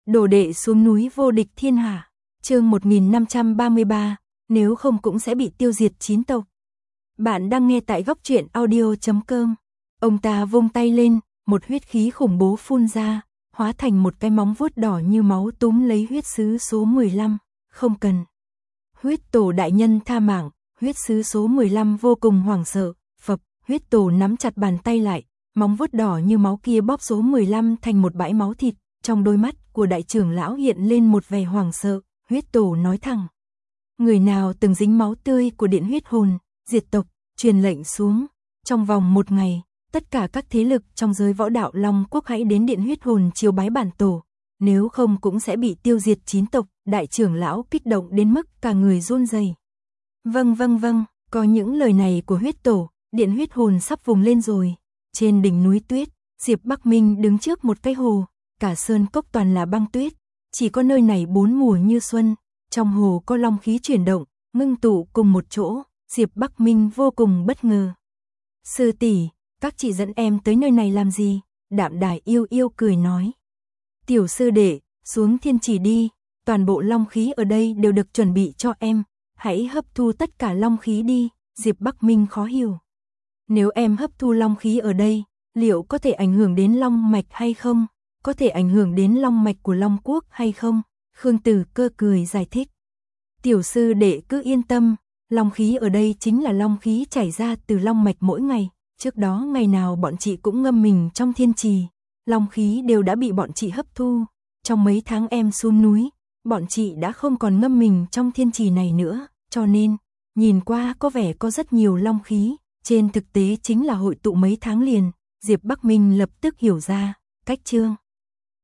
Đồ đệ xuống núi vô địch thiên hạ. Chương 1533, nếu không cũng sẽ bị tiêu diệt 9 tộc. Bạn đang nghe tại Góc Truyện Audio.com. Ông ta vung tay lên, một huyết khí khủng bố phun ra, hóa thành một cái móng vuốt đỏ như máu túm lấy huyết sứ số 15, không cần. Huyết tổ đại nhân tha mạng, huyết sứ số 15 vô cùng hoảng sợ, phập, huyết tổ nắm chặt bàn tay lại, móng vuốt đỏ như máu kia bóp số 15 thành một bãi máu thịt, trong đôi mắt của đại trưởng lão hiện lên một vẻ hoảng sợ, huyết tổ nói thẳng. Người nào từng dính máu tươi của điện huyết hồn, diệt tộc, truyền lệnh xuống, trong vòng 1 ngày, tất cả các thế lực trong giới võ đạo Long Quốc hãy đến điện huyết hồn chiếu bái bản tổ, nếu không cũng sẽ bị tiêu diệt 9 tộc, đại trưởng lão kích động đến mức cả người run rẩy. Vâng, có những lời này của huyết tổ, điện huyết hồn sắp vùng lên rồi. Trên đỉnh núi tuyết, Diệp Bắc Minh đứng trước một cái hồ, cả sơn cốc toàn là băng tuyết, chỉ có nơi này 4 mùa như xuân, trong hồ có long khí chuyển động, ngưng tụ cùng một chỗ, Diệp Bắc Minh vô cùng bất ngờ. Sư tỷ, các chị dẫn em tới nơi này làm gì? Đạm Đài yêu cười nói. Tiểu sư đệ, xuống thiên chỉ đi, toàn bộ long khí ở đây đều được chuẩn bị cho em, hãy hấp thu tất cả long khí đi, Diệp Bắc Minh khó hiểu. Nếu em hấp thu long khí ở đây, liệu có thể ảnh hưởng đến long mạch hay không? Có thể ảnh hưởng đến long mạch của Long Quốc hay không? Khương Tử Cơ cười giải thích. Tiểu sư đệ cứ yên tâm, long khí ở đây chính là long khí chảy ra từ long mạch mỗi ngày. Trước đó ngày nào bọn chị cũng ngâm mình trong thiên trì, long khí đều đã bị bọn chị hấp thu. Trong mấy tháng em xuống núi, bọn chị đã không còn ngâm mình trong thiên trì này nữa, cho nên, nhìn qua có vẻ có rất nhiều long khí, trên thực tế chính là hội tụ mấy tháng liền. Diệp Bắc Minh lập tức hiểu ra, cách chương